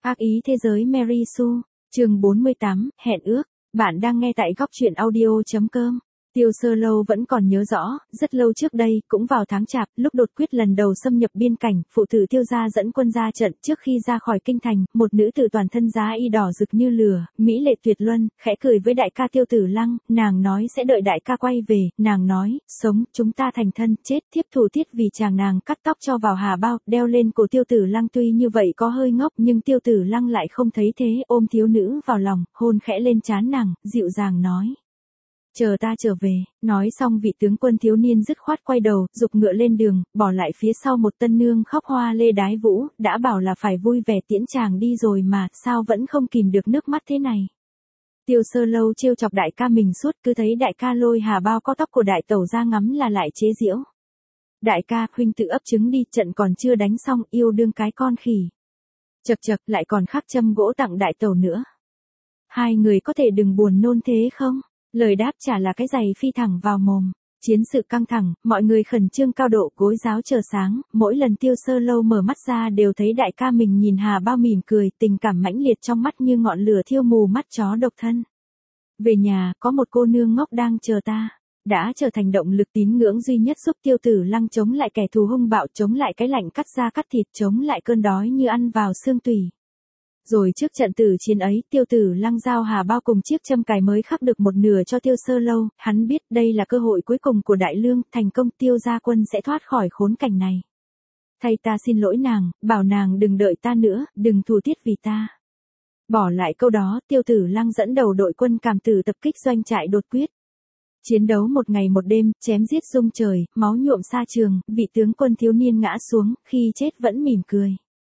Ác ý thế giới Mary Sue, chương 48, hẹn ước. Bạn đang nghe tại góc truyện audio.com. Tiêu Sơ Lâu vẫn còn nhớ rõ, rất lâu trước đây, cũng vào tháng Chạp, lúc đột quyết lần đầu xâm nhập biên cảnh, phụ tử Tiêu gia dẫn quân ra trận. Trước khi ra khỏi kinh thành, một nữ tử toàn thân giá y đỏ rực như lửa, mỹ lệ tuyệt luân, khẽ cười với đại ca Tiêu Tử Lăng, nàng nói sẽ đợi đại ca quay về, nàng nói, sống, chúng ta thành thân, chết, thiếp thủ tiết vì chàng. Nàng cắt tóc cho vào hà bao, đeo lên cổ Tiêu Tử Lăng. Tuy như vậy có hơi ngốc, nhưng Tiêu Tử Lăng lại không thấy thế, ôm thiếu nữ vào lòng, hôn khẽ lên trán nàng, dịu dàng nói. Chờ ta trở về, nói xong vị tướng quân thiếu niên dứt khoát quay đầu, giục ngựa lên đường, bỏ lại phía sau một tân nương khóc hoa lê đái vũ, đã bảo là phải vui vẻ tiễn chàng đi rồi mà, sao vẫn không kìm được nước mắt thế này. Tiêu Sơ Lâu trêu chọc đại ca mình suốt, cứ thấy đại ca lôi hà bao có tóc của đại tẩu ra ngắm là lại chế giễu. Đại ca, huynh tự ấp trứng đi, trận còn chưa đánh xong, yêu đương cái con khỉ. Chật chật, lại còn khắc châm gỗ tặng đại tẩu nữa. Hai người có thể đừng buồn nôn thế không? Lời đáp trả là cái giày phi thẳng vào mồm. Chiến sự căng thẳng, mọi người khẩn trương cao độ gối giáo chờ sáng, mỗi lần Tiêu Sơ Lâu mở mắt ra đều thấy đại ca mình nhìn hà bao mỉm cười, tình cảm mãnh liệt trong mắt như ngọn lửa thiêu mù mắt chó độc thân. Về nhà, có một cô nương ngốc đang chờ ta. Đã trở thành động lực tín ngưỡng duy nhất giúp Tiêu Tử Lăng chống lại kẻ thù hung bạo, chống lại cái lạnh cắt da cắt thịt, chống lại cơn đói như ăn vào xương tủy. Rồi trước trận tử chiến ấy, Tiêu Tử Lăng giao hà bao cùng chiếc châm cài mới khắc được một nửa cho Tiêu Sơ Lâu, hắn biết đây là cơ hội cuối cùng của đại lương, thành công Tiêu gia quân sẽ thoát khỏi khốn cảnh này. Thay ta xin lỗi nàng, bảo nàng đừng đợi ta nữa, đừng thù tiết vì ta. Bỏ lại câu đó, Tiêu Tử Lăng dẫn đầu đội quân Cảm Tử tập kích doanh trại đột quyết. Chiến đấu một ngày một đêm, chém giết rung trời, máu nhuộm sa trường, vị tướng quân thiếu niên ngã xuống, khi chết vẫn mỉm cười.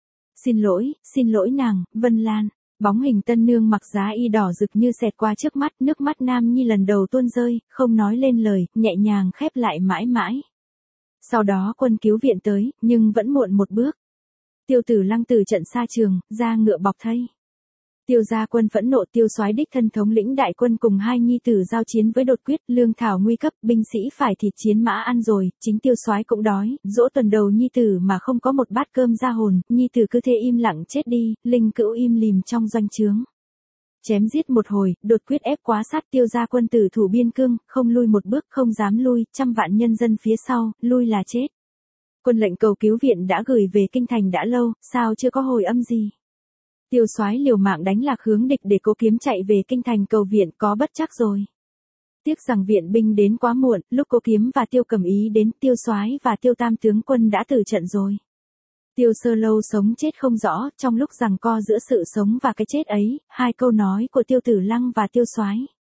Xin lỗi nàng, Vân Lan. Bóng hình tân nương mặc giá y đỏ rực như xẹt qua trước mắt, nước mắt Nam Nhi lần đầu tuôn rơi, không nói lên lời, nhẹ nhàng khép lại mãi mãi. Sau đó quân cứu viện tới, nhưng vẫn muộn một bước. Tiêu Tử Lăng từ trận xa trường, ra ngựa bọc thây. Tiêu gia quân phẫn nộ, Tiêu soái đích thân thống lĩnh đại quân cùng hai nhi tử giao chiến với đột quyết, lương thảo nguy cấp, binh sĩ phải thịt chiến mã ăn rồi, chính Tiêu soái cũng đói, dỗ tuần đầu nhi tử mà không có một bát cơm ra hồn, nhi tử cứ thế im lặng chết đi, linh cữu im lìm trong doanh trướng. Chém giết một hồi, đột quyết ép quá sát, Tiêu gia quân tử thủ biên cương, không lui một bước, không dám lui, trăm vạn nhân dân phía sau, lui là chết. Quân lệnh cầu cứu viện đã gửi về kinh thành đã lâu, sao chưa có hồi âm gì? Tiêu soái liều mạng đánh lạc hướng địch để cố kiếm chạy về kinh thành cầu viện, có bất chắc rồi. Tiếc rằng viện binh đến quá muộn, lúc Cố Kiếm và Tiêu Cẩm Ý đến, Tiêu soái và Tiêu Tam tướng quân đã tử trận rồi. Tiêu Sơ Lâu sống chết không rõ, trong lúc giằng co giữa sự sống và cái chết ấy, hai câu nói của Tiêu Tử Lăng và Tiêu soái.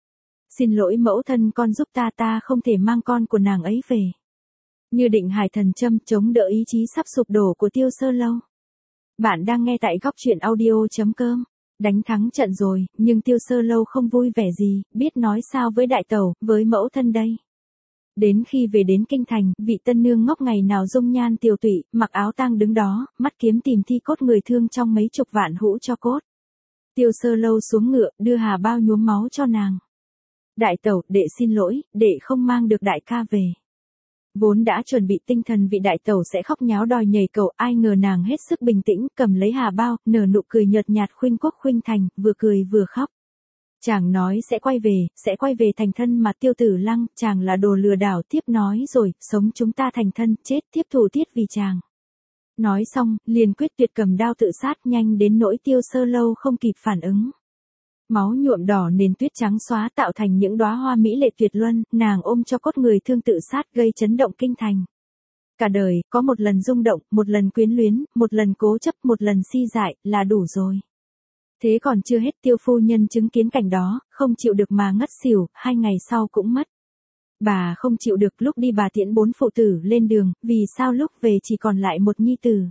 Xin lỗi mẫu thân, con giúp ta không thể mang con của nàng ấy về. Như định hải thần châm, chống đỡ ý chí sắp sụp đổ của Tiêu Sơ Lâu. Bạn đang nghe tại góc truyện audio.com. Đánh thắng trận rồi, nhưng Tiêu Sơ Lâu không vui vẻ gì, biết nói sao với đại tẩu, với mẫu thân đây. Đến khi về đến kinh thành, vị tân nương ngốc ngày nào dung nhan tiều tụy, mặc áo tang đứng đó, mắt kiếm tìm thi cốt người thương trong mấy chục vạn hũ cho cốt. Tiêu Sơ Lâu xuống ngựa, đưa hà bao nhuốm máu cho nàng. Đại tẩu, đệ xin lỗi, đệ không mang được đại ca về. Vốn đã chuẩn bị tinh thần vị đại tẩu sẽ khóc nháo đòi nhảy cầu, ai ngờ nàng hết sức bình tĩnh, cầm lấy hà bao, nở nụ cười nhợt nhạt khuynh quốc khuynh thành, vừa cười vừa khóc. Chàng nói sẽ quay về thành thân mà. Tiêu Tử Lăng, chàng là đồ lừa đảo, tiếp nói rồi, sống chúng ta thành thân, chết tiếp thù tiết vì chàng. Nói xong, liền quyết tuyệt cầm đao tự sát, nhanh đến nỗi Tiêu Sơ Lâu không kịp phản ứng. Máu nhuộm đỏ nền tuyết trắng xóa tạo thành những đóa hoa mỹ lệ tuyệt luân, nàng ôm cho cốt người thương tự sát gây chấn động kinh thành. Cả đời, có một lần rung động, một lần quyến luyến, một lần cố chấp, một lần si dại, là đủ rồi. Thế còn chưa hết, Tiêu phu nhân chứng kiến cảnh đó, không chịu được mà ngất xỉu, 2 ngày sau cũng mất. Bà không chịu được, lúc đi bà tiễn 4 phụ tử lên đường, vì sao lúc về chỉ còn lại một nhi tử.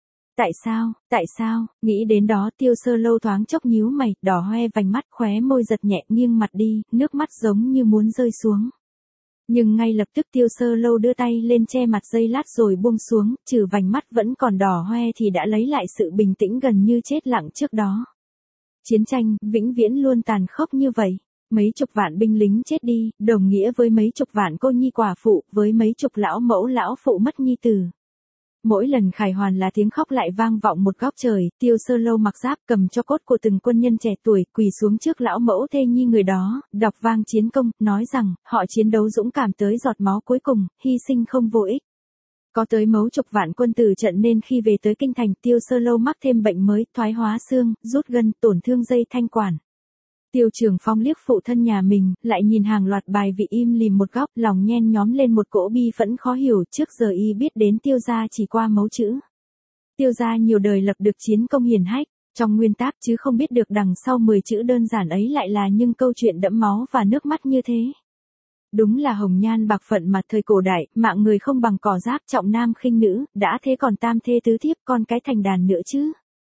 Tại sao, nghĩ đến đó Tiêu Sơ Lâu thoáng chốc nhíu mày, đỏ hoe vành mắt, khóe môi giật nhẹ, nghiêng mặt đi, nước mắt giống như muốn rơi xuống. Nhưng ngay lập tức Tiêu Sơ Lâu đưa tay lên che mặt giây lát rồi buông xuống, trừ vành mắt vẫn còn đỏ hoe thì đã lấy lại sự bình tĩnh gần như chết lặng trước đó. Chiến tranh, vĩnh viễn luôn tàn khốc như vậy. Mấy chục vạn binh lính chết đi, đồng nghĩa với mấy chục vạn cô nhi quả phụ, với mấy chục lão mẫu lão phụ mất nhi tử. Mỗi lần khải hoàn là tiếng khóc lại vang vọng một góc trời, Tiêu Sơ Lâu mặc giáp cầm cho cốt của từng quân nhân trẻ tuổi, quỳ xuống trước lão mẫu thê nhi người đó, đọc vang chiến công, nói rằng, họ chiến đấu dũng cảm tới giọt máu cuối cùng, hy sinh không vô ích. Có tới mấy chục vạn quân tử trận nên khi về tới kinh thành, Tiêu Sơ Lâu mắc thêm bệnh mới, thoái hóa xương, rút gân, tổn thương dây thanh quản. Tiêu Trường Phong liếc phụ thân nhà mình, lại nhìn hàng loạt bài vị im lìm một góc, lòng nhen nhóm lên một cỗ bi phẫn khó hiểu, trước giờ y biết đến Tiêu gia chỉ qua mấu chữ. Tiêu gia nhiều đời lập được chiến công hiển hách, trong nguyên tác chứ không biết được đằng sau 10 chữ đơn giản ấy lại là những câu chuyện đẫm máu và nước mắt như thế. Đúng là hồng nhan bạc phận mà thời cổ đại, mạng người không bằng cỏ rác, trọng nam khinh nữ, đã thế còn tam thê tứ thiếp, con cái thành đàn nữa chứ.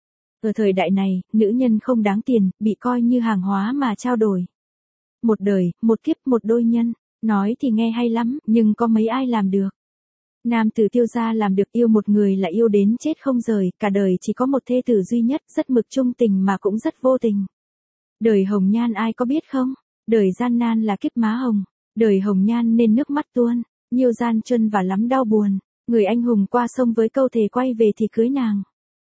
Ở thời đại này, nữ nhân không đáng tiền, bị coi như hàng hóa mà trao đổi. Một đời, một kiếp, một đôi nhân, nói thì nghe hay lắm, nhưng có mấy ai làm được. Nam tử Tiêu gia làm được, yêu một người là yêu đến chết không rời, cả đời chỉ có một thê tử duy nhất, rất mực trung tình mà cũng rất vô tình. Đời hồng nhan ai có biết không? Đời gian nan là kiếp má hồng. Đời hồng nhan nên nước mắt tuôn, nhiều gian truân và lắm đau buồn. Người anh hùng qua sông với câu thề quay về thì cưới nàng.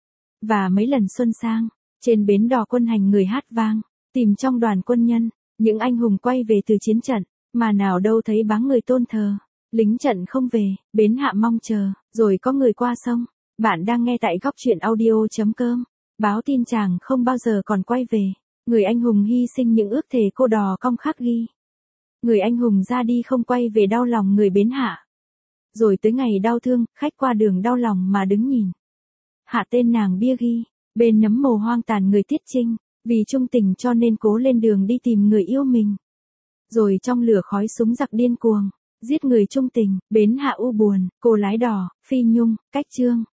Và mấy lần xuân sang, trên bến đò quân hành người hát vang, tìm trong đoàn quân nhân, những anh hùng quay về từ chiến trận, mà nào đâu thấy báng người tôn thờ. Lính trận không về, bến hạ mong chờ, rồi có người qua sông. Bạn đang nghe tại góc truyện audio.com. Báo tin chàng không bao giờ còn quay về. Người anh hùng hy sinh những ước thề cô đò cong khắc ghi. Người anh hùng ra đi không quay về, đau lòng người bến hạ. Rồi tới ngày đau thương, khách qua đường đau lòng mà đứng nhìn. Hạ tên nàng bia ghi, bên nấm mồ hoang tàn người Tiết Trinh, vì trung tình cho nên cố lên đường đi tìm người yêu mình. Rồi trong lửa khói súng giặc điên cuồng, giết người trung tình, bến hạ u buồn, cô lái đò, Phi Nhung, Cách Trương.